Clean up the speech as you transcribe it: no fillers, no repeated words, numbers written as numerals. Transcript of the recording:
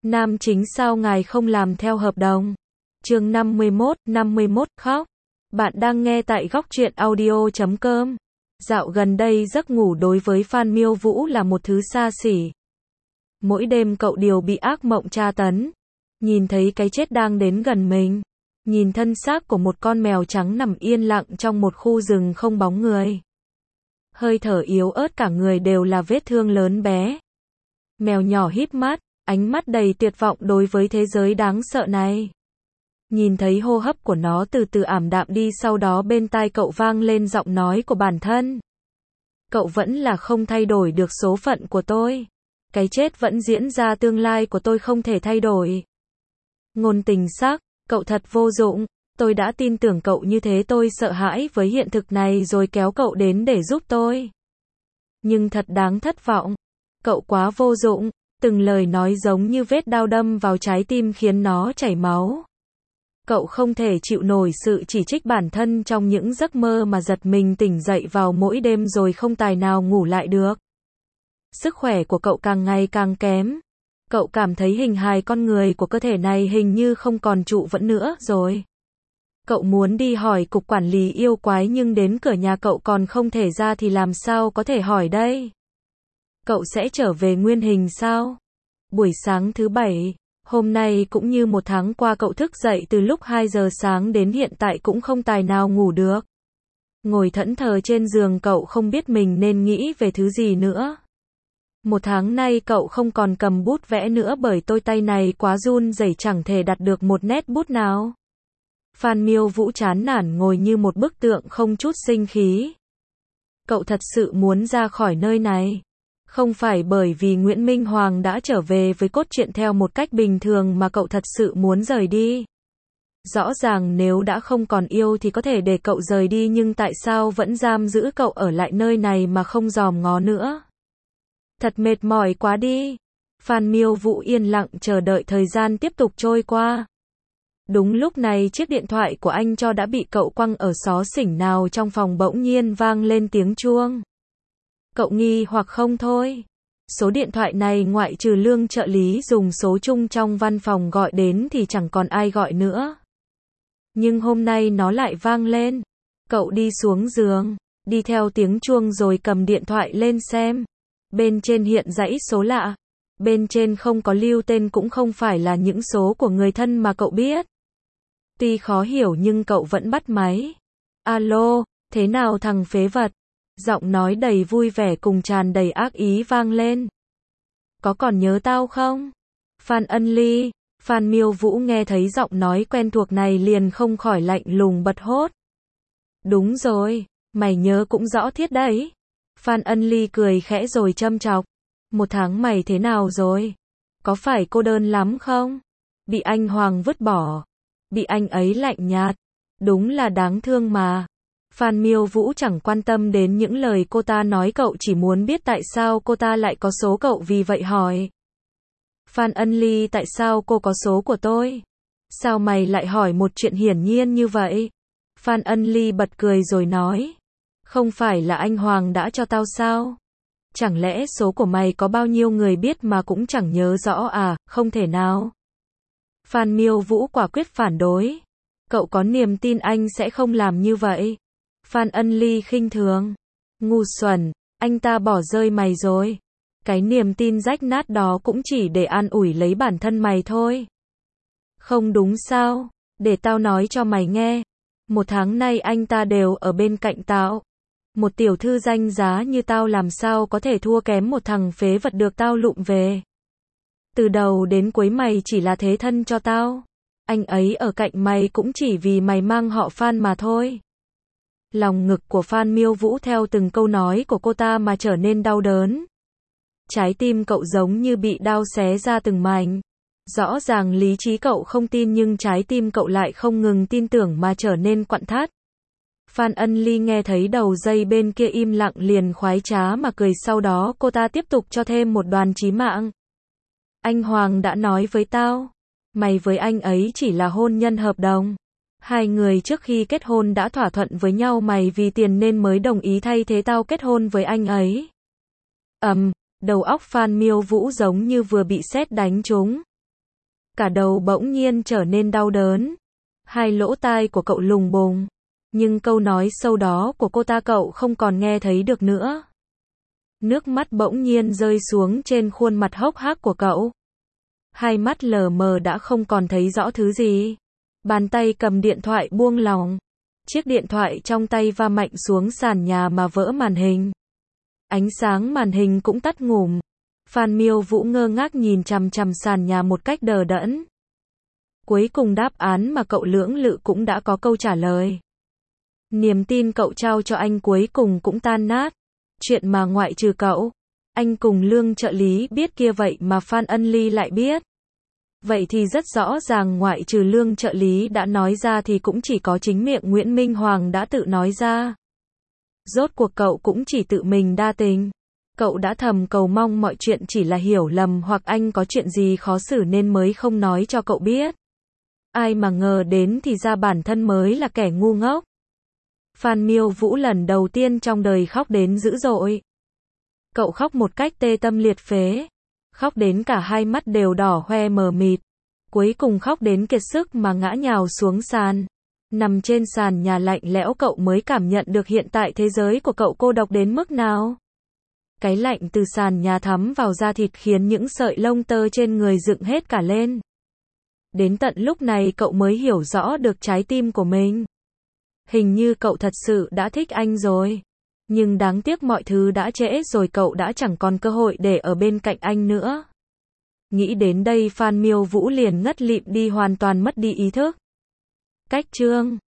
Nam chính sao ngài không làm theo hợp đồng? Chương 51 khóc. Bạn đang nghe tại góc truyện audio.com. Dạo gần đây giấc ngủ đối với Phan Miêu Vũ là một thứ xa xỉ. Mỗi đêm cậu đều bị ác mộng tra tấn. Nhìn thấy cái chết đang đến gần mình. Nhìn thân xác của một con mèo trắng nằm yên lặng trong một khu rừng không bóng người. Hơi thở yếu ớt cả người đều là vết thương lớn bé. Mèo nhỏ híp mắt, ánh mắt đầy tuyệt vọng đối với thế giới đáng sợ này. Nhìn thấy hô hấp của nó từ từ ảm đạm đi, sau đó bên tai cậu vang lên giọng nói của bản thân. Cậu vẫn là không thay đổi được số phận của tôi. Cái chết vẫn diễn ra, tương lai của tôi không thể thay đổi. Ngôn tình sắc, cậu thật vô dụng. Tôi đã tin tưởng cậu như thế, tôi sợ hãi với hiện thực này rồi kéo cậu đến để giúp tôi. Nhưng thật đáng thất vọng. Cậu quá vô dụng. Từng lời nói giống như vết đao đâm vào trái tim khiến nó chảy máu. Cậu không thể chịu nổi sự chỉ trích bản thân trong những giấc mơ mà giật mình tỉnh dậy vào mỗi đêm rồi không tài nào ngủ lại được. Sức khỏe của cậu càng ngày càng kém. Cậu cảm thấy hình hài con người của cơ thể này hình như không còn trụ vững nữa rồi. Cậu muốn đi hỏi cục quản lý yêu quái nhưng đến cửa nhà cậu còn không thể ra thì làm sao có thể hỏi đây? Cậu sẽ trở về nguyên hình sao? Buổi sáng thứ Bảy, hôm nay cũng như một tháng qua cậu thức dậy từ lúc 2 giờ sáng đến hiện tại cũng không tài nào ngủ được. Ngồi thẫn thờ trên giường cậu không biết mình nên nghĩ về thứ gì nữa. Một tháng nay cậu không còn cầm bút vẽ nữa bởi đôi tay này quá run rẩy chẳng thể đặt được một nét bút nào. Phan Miêu Vũ chán nản ngồi như một bức tượng không chút sinh khí. Cậu thật sự muốn ra khỏi nơi này. Không phải bởi vì Nguyễn Minh Hoàng đã trở về với cốt truyện theo một cách bình thường mà cậu thật sự muốn rời đi. Rõ ràng nếu đã không còn yêu thì có thể để cậu rời đi, nhưng tại sao vẫn giam giữ cậu ở lại nơi này mà không dòm ngó nữa? Thật mệt mỏi quá đi. Phan Miêu Vũ yên lặng chờ đợi thời gian tiếp tục trôi qua. Đúng lúc này chiếc điện thoại của anh cho đã bị cậu quăng ở xó xỉnh nào trong phòng, bỗng nhiên vang lên tiếng chuông. Cậu nghi hoặc không thôi. Số điện thoại này ngoại trừ Lương trợ lý dùng số chung trong văn phòng gọi đến thì chẳng còn ai gọi nữa. Nhưng hôm nay nó lại vang lên. Cậu đi xuống giường, đi theo tiếng chuông rồi cầm điện thoại lên xem. Bên trên hiện dãy số lạ. Bên trên không có lưu tên, cũng không phải là những số của người thân mà cậu biết. Tuy khó hiểu nhưng cậu vẫn bắt máy. Alo, thế nào thằng phế vật? Giọng nói đầy vui vẻ cùng tràn đầy ác ý vang lên. Có còn nhớ tao không? Phan Ân Ly. Phan Miêu Vũ nghe thấy giọng nói quen thuộc này liền không khỏi lạnh lùng bật hốt. Đúng rồi, mày nhớ cũng rõ thiết đấy. Phan Ân Ly cười khẽ rồi châm chọc. Một tháng mày thế nào rồi? Có phải cô đơn lắm không? Bị anh Hoàng vứt bỏ. Bị anh ấy lạnh nhạt. Đúng là đáng thương mà. Phan Miêu Vũ chẳng quan tâm đến những lời cô ta nói, cậu chỉ muốn biết tại sao cô ta lại có số cậu, vì vậy hỏi. Phan Ân Ly, tại sao cô có số của tôi? Sao mày lại hỏi một chuyện hiển nhiên như vậy? Phan Ân Ly bật cười rồi nói. Không phải là anh Hoàng đã cho tao sao? Chẳng lẽ số của mày có bao nhiêu người biết mà cũng chẳng nhớ rõ à? Không thể nào. Phan Miêu Vũ quả quyết phản đối. Cậu có niềm tin anh sẽ không làm như vậy. Phan Ân Ly khinh thường. Ngu xuẩn, anh ta bỏ rơi mày rồi. Cái niềm tin rách nát đó cũng chỉ để an ủi lấy bản thân mày thôi. Không đúng sao? Để tao nói cho mày nghe. Một tháng nay anh ta đều ở bên cạnh tao. Một tiểu thư danh giá như tao làm sao có thể thua kém một thằng phế vật được tao lụm về. Từ đầu đến cuối mày chỉ là thế thân cho tao. Anh ấy ở cạnh mày cũng chỉ vì mày mang họ Phan mà thôi. Lòng ngực của Phan Miêu Vũ theo từng câu nói của cô ta mà trở nên đau đớn. Trái tim cậu giống như bị đao xé ra từng mảnh. Rõ ràng lý trí cậu không tin nhưng trái tim cậu lại không ngừng tin tưởng mà trở nên quặn thắt. Phan Ân Ly nghe thấy đầu dây bên kia im lặng liền khoái trá mà cười, sau đó cô ta tiếp tục cho thêm một đòn chí mạng. Anh Hoàng đã nói với tao. Mày với anh ấy chỉ là hôn nhân hợp đồng. Hai người trước khi kết hôn đã thỏa thuận với nhau, mày vì tiền nên mới đồng ý thay thế tao kết hôn với anh ấy. Đầu óc Phan Miêu Vũ giống như vừa bị sét đánh trúng. Cả đầu bỗng nhiên trở nên đau đớn. Hai lỗ tai của cậu lùng bùng. Nhưng câu nói sâu đó của cô ta cậu không còn nghe thấy được nữa. Nước mắt bỗng nhiên rơi xuống trên khuôn mặt hốc hác của cậu. Hai mắt lờ mờ đã không còn thấy rõ thứ gì. Bàn tay cầm điện thoại buông lỏng. Chiếc điện thoại trong tay va mạnh xuống sàn nhà mà vỡ màn hình. Ánh sáng màn hình cũng tắt ngủm. Phan Miêu Vũ ngơ ngác nhìn chằm chằm sàn nhà một cách đờ đẫn. Cuối cùng đáp án mà cậu lưỡng lự cũng đã có câu trả lời. Niềm tin cậu trao cho anh cuối cùng cũng tan nát. Chuyện mà ngoại trừ cậu, anh cùng Lương trợ lý biết kia vậy mà Phan Ân Ly lại biết. Vậy thì rất rõ ràng ngoại trừ Lương trợ lý đã nói ra thì cũng chỉ có chính miệng Nguyễn Minh Hoàng đã tự nói ra. Rốt cuộc cậu cũng chỉ tự mình đa tình. Cậu đã thầm cầu mong mọi chuyện chỉ là hiểu lầm hoặc anh có chuyện gì khó xử nên mới không nói cho cậu biết. Ai mà ngờ đến thì ra bản thân mới là kẻ ngu ngốc. Phan Miêu Vũ lần đầu tiên trong đời khóc đến dữ dội. Cậu khóc một cách tê tâm liệt phế. Khóc đến cả hai mắt đều đỏ hoe mờ mịt. Cuối cùng khóc đến kiệt sức mà ngã nhào xuống sàn. Nằm trên sàn nhà lạnh lẽo cậu mới cảm nhận được hiện tại thế giới của cậu cô độc đến mức nào. Cái lạnh từ sàn nhà thấm vào da thịt khiến những sợi lông tơ trên người dựng hết cả lên. Đến tận lúc này cậu mới hiểu rõ được trái tim của mình. Hình như cậu thật sự đã thích anh rồi. Nhưng đáng tiếc mọi thứ đã trễ rồi, cậu đã chẳng còn cơ hội để ở bên cạnh anh nữa. Nghĩ đến đây Phan Miêu Vũ liền ngất lịm đi, hoàn toàn mất đi ý thức. Cách chương